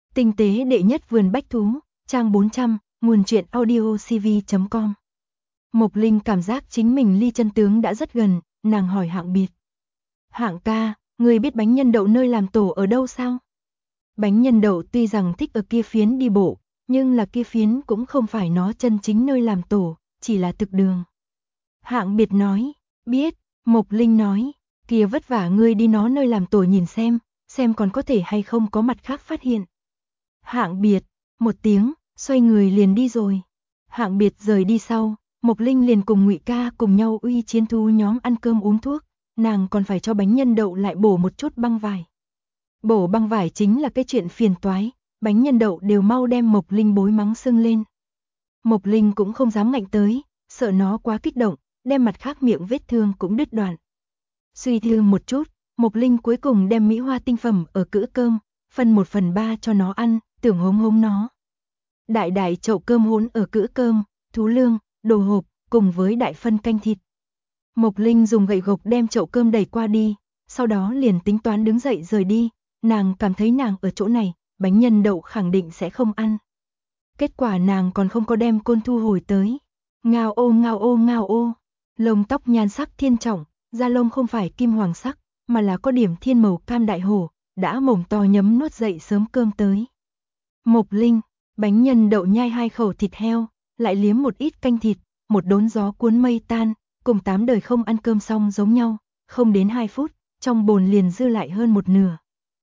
Tinh tế đệ nhất vườn bách thú, trang 400, nguồn truyện audiocv.com. Mộc Linh cảm giác chính mình ly chân tướng đã rất gần, nàng hỏi Hạng Biệt. Hạng ca, người biết bánh nhân đậu nơi làm tổ ở đâu sao? Bánh nhân đậu tuy rằng thích ở kia phiến đi bộ, nhưng là kia phiến cũng không phải nó chân chính nơi làm tổ, chỉ là thực đường. Hạng Biệt nói, biết. Mộc Linh nói, kia vất vả ngươi đi nó nơi làm tổ nhìn xem còn có thể hay không có mặt khác phát hiện. Hạng Biệt, một tiếng, xoay người liền đi rồi. Hạng Biệt rời đi sau, Mộc Linh liền cùng Ngụy Ca cùng nhau uy chiến thú nhóm ăn cơm uống thuốc, nàng còn phải cho bánh nhân đậu lại bổ một chút băng vải. Bổ băng vải chính là cái chuyện phiền toái, bánh nhân đậu đều mau đem Mộc Linh bối mắng sưng lên. Mộc Linh cũng không dám ngạnh tới, sợ nó quá kích động, đem mặt khác miệng vết thương cũng đứt đoạn. Suy thư một chút, Mộc Linh cuối cùng đem mỹ hoa tinh phẩm ở cữ cơm, phân 1/3 cho nó ăn, tưởng hống nó. Đại đại chậu cơm hỗn ở cữ cơm, thú lương, đồ hộp, cùng với đại phân canh thịt. Mộc Linh dùng gậy gộc đem chậu cơm đẩy qua đi, sau đó liền tính toán đứng dậy rời đi, nàng cảm thấy nàng ở chỗ này, bánh nhân đậu khẳng định sẽ không ăn. Kết quả nàng còn không có đem côn thu hồi tới. Ngao ô ngao ô ngao ô, lông tóc nhan sắc thiên trọng, da lông không phải kim hoàng sắc, mà là có điểm thiên màu cam đại hổ, đã mồm to nhấm nuốt dậy sớm cơm tới. Mộc Linh, bánh nhân đậu nhai 2 khẩu thịt heo, lại liếm một ít canh thịt, một đốn gió cuốn mây tan, cùng 8 đời không ăn cơm xong giống nhau, không đến 2 phút, trong bồn liền dư lại hơn một nửa.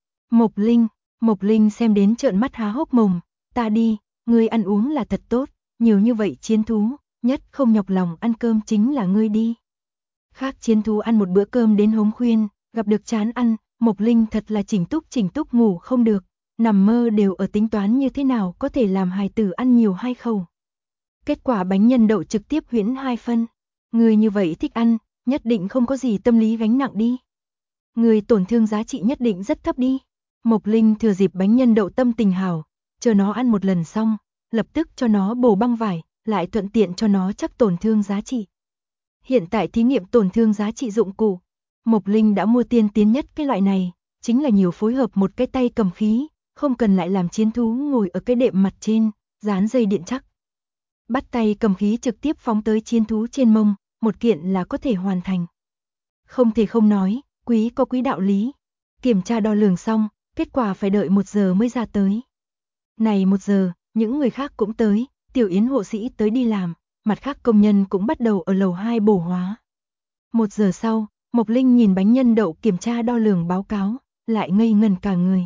Mộc Linh xem đến trợn mắt há hốc mồm, ta đi, ngươi ăn uống là thật tốt, nhiều như vậy chiến thú, nhất không nhọc lòng ăn cơm chính là ngươi đi. Khác chiến thú ăn một bữa cơm đến hống khuyên, gặp được chán ăn, Mộc Linh thật là chỉnh túc ngủ không được, nằm mơ đều ở tính toán như thế nào có thể làm hài tử ăn nhiều 2 khẩu. Kết quả bánh nhân đậu trực tiếp huyễn 2 phân, người như vậy thích ăn, nhất định không có gì tâm lý gánh nặng đi. Người tổn thương giá trị nhất định rất thấp đi. Mộc Linh thừa dịp bánh nhân đậu tâm tình hảo, chờ nó ăn một lần xong, lập tức cho nó bổ băng vải, lại thuận tiện cho nó chắc tổn thương giá trị. Hiện tại thí nghiệm tổn thương giá trị dụng cụ, Mộc Linh đã mua tiên tiến nhất cái loại này, chính là nhiều phối hợp một cái tay cầm khí, không cần lại làm chiến thú ngồi ở cái đệm mặt trên, dán dây điện chắc. Bắt tay cầm khí trực tiếp phóng tới chiến thú trên mông, một kiện là có thể hoàn thành. Không thể không nói, quý có quý đạo lý. Kiểm tra đo lường xong, kết quả phải đợi 1 giờ mới ra tới. Này 1 giờ, những người khác cũng tới, Tiểu Yến hộ sĩ tới đi làm, mặt khác công nhân cũng bắt đầu ở lầu 2 bổ hóa. 1 giờ sau, Mộc Linh nhìn bánh nhân đậu kiểm tra đo lường báo cáo, lại ngây ngần cả người.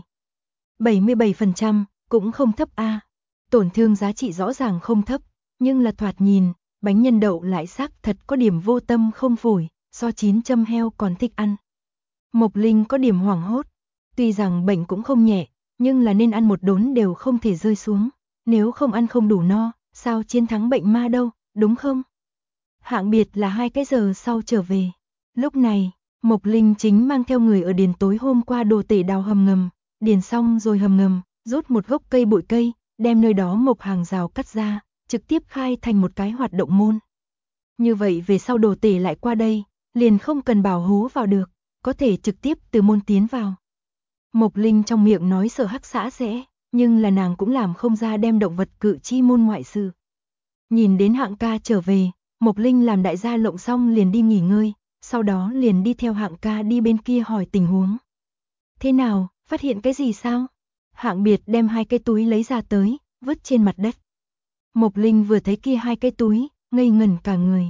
77%, cũng không thấp a. Tổn thương giá trị rõ ràng không thấp, nhưng là thoạt nhìn, bánh nhân đậu lại xác thật có điểm vô tâm không phổi, so 9 châm heo còn thích ăn. Mộc Linh có điểm hoảng hốt, tuy rằng bệnh cũng không nhẹ, nhưng là nên ăn một đốn đều không thể rơi xuống, nếu không ăn không đủ no, sao chiến thắng bệnh ma đâu, đúng không? Hạng Biệt là 2 cái giờ sau trở về. Lúc này, Mộc Linh chính mang theo người ở điền tối hôm qua đồ tể đào hầm ngầm, điền xong rồi hầm ngầm, rút một gốc cây bụi cây, đem nơi đó mộc hàng rào cắt ra, trực tiếp khai thành một cái hoạt động môn. Như vậy về sau đồ tể lại qua đây, liền không cần bảo hố vào được, có thể trực tiếp từ môn tiến vào. Mộc Linh trong miệng nói sợ hắc xã sẽ, nhưng là nàng cũng làm không ra đem động vật cự chi môn ngoại sự. Nhìn đến Hạng ca trở về, Mộc Linh làm đại gia lộng xong liền đi nghỉ ngơi, sau đó liền đi theo Hạng ca đi bên kia hỏi tình huống. Thế nào, phát hiện cái gì sao? Hạng Biệt đem 2 cái túi lấy ra tới, vứt trên mặt đất. Mộc Linh vừa thấy kia 2 cái túi, ngây ngẩn cả người.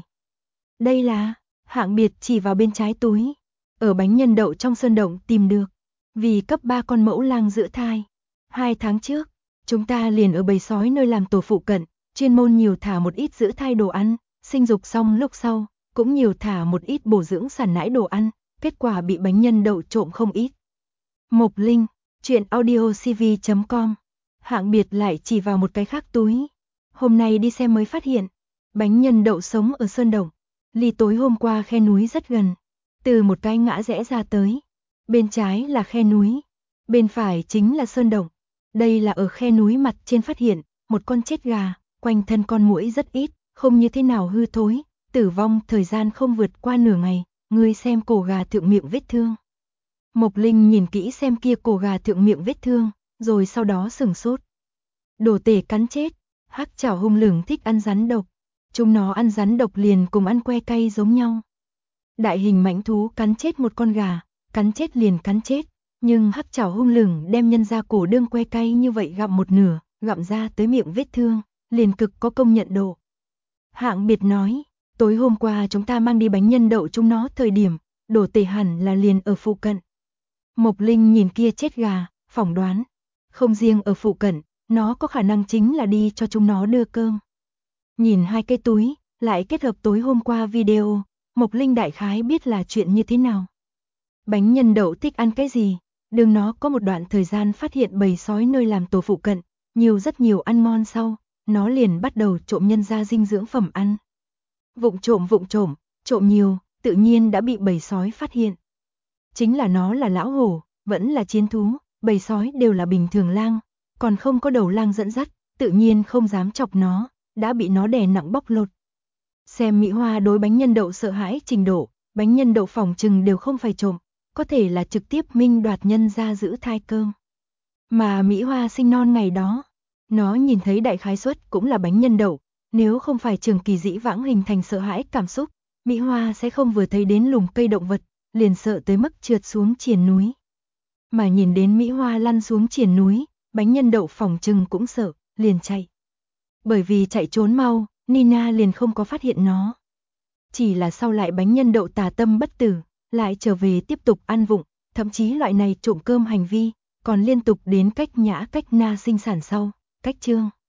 Đây là, Hạng Biệt chỉ vào bên trái túi, ở bánh nhân đậu trong sơn động tìm được, vì cấp 3 con mẫu lang giữ thai. 2 tháng trước, chúng ta liền ở bầy sói nơi làm tổ phụ cận, chuyên môn nhiều thả một ít giữ thai đồ ăn, sinh dục xong lúc sau, cũng nhiều thả một ít bổ dưỡng sản nãi đồ ăn, kết quả bị bánh nhân đậu trộm không ít. Mộc Linh, truyện audiocv.com. Hạng Biệt lại chỉ vào một cái khác túi. Hôm nay đi xem mới phát hiện, bánh nhân đậu sống ở sơn động, ly tối hôm qua khe núi rất gần, từ một cái ngã rẽ ra tới. Bên trái là khe núi, bên phải chính là sơn động. Đây là ở khe núi mặt trên phát hiện, một con chết gà, quanh thân con muỗi rất ít, không như thế nào hư thối, tử vong thời gian không vượt qua nửa ngày, ngươi xem cổ gà thượng miệng vết thương. Mộc Linh nhìn kỹ xem kia cổ gà thượng miệng vết thương, rồi sau đó sửng sốt. Đồ tể cắn chết, hắc chảo hung lửng thích ăn rắn độc. Chúng nó ăn rắn độc liền cùng ăn que cay giống nhau. Đại hình mãnh thú cắn chết một con gà, cắn chết liền cắn chết, nhưng hắc chảo hung lửng đem nhân ra cổ đương que cay như vậy gặm một nửa, gặm ra tới miệng vết thương, liền cực có công nhận độ. Hạng Biệt nói, tối hôm qua chúng ta mang đi bánh nhân đậu chúng nó thời điểm, đồ tể hẳn là liền ở phụ cận. Mộc Linh nhìn kia chết gà, phỏng đoán, không riêng ở phụ cận, nó có khả năng chính là đi cho chúng nó đưa cơm. Nhìn hai cái túi, lại kết hợp tối hôm qua video, Mộc Linh đại khái biết là chuyện như thế nào. Bánh nhân đậu thích ăn cái gì? Đường nó có một đoạn thời gian phát hiện bầy sói nơi làm tổ phụ cận, rất nhiều ăn ngon sau, nó liền bắt đầu trộm nhân ra dinh dưỡng phẩm ăn. Vụng trộm, trộm nhiều, tự nhiên đã bị bầy sói phát hiện. Chính là nó là lão hổ, vẫn là chiến thú, bầy sói đều là bình thường lang, còn không có đầu lang dẫn dắt, tự nhiên không dám chọc nó, đã bị nó đè nặng bóc lột. Xem Mỹ Hoa đối bánh nhân đậu sợ hãi trình độ, bánh nhân đậu phỏng chừng đều không phải trộm, có thể là trực tiếp minh đoạt nhân ra giữ thai cơm. Mà Mỹ Hoa sinh non ngày đó, nó nhìn thấy đại khái suất cũng là bánh nhân đậu, nếu không phải Trường Kỳ dĩ vãng hình thành sợ hãi cảm xúc, Mỹ Hoa sẽ không vừa thấy đến lùm cây động vật, liền sợ tới mức trượt xuống triền núi. Mà nhìn đến Mỹ Hoa lăn xuống triền núi, bánh nhân đậu phỏng chừng cũng sợ, liền chạy. Bởi vì chạy trốn mau, Nina liền không có phát hiện nó. Chỉ là sau lại bánh nhân đậu tà tâm bất tử, lại trở về tiếp tục ăn vụng, thậm chí loại này trộm cơm hành vi, còn liên tục đến cách Nhã cách Na sinh sản sau, cách Trương.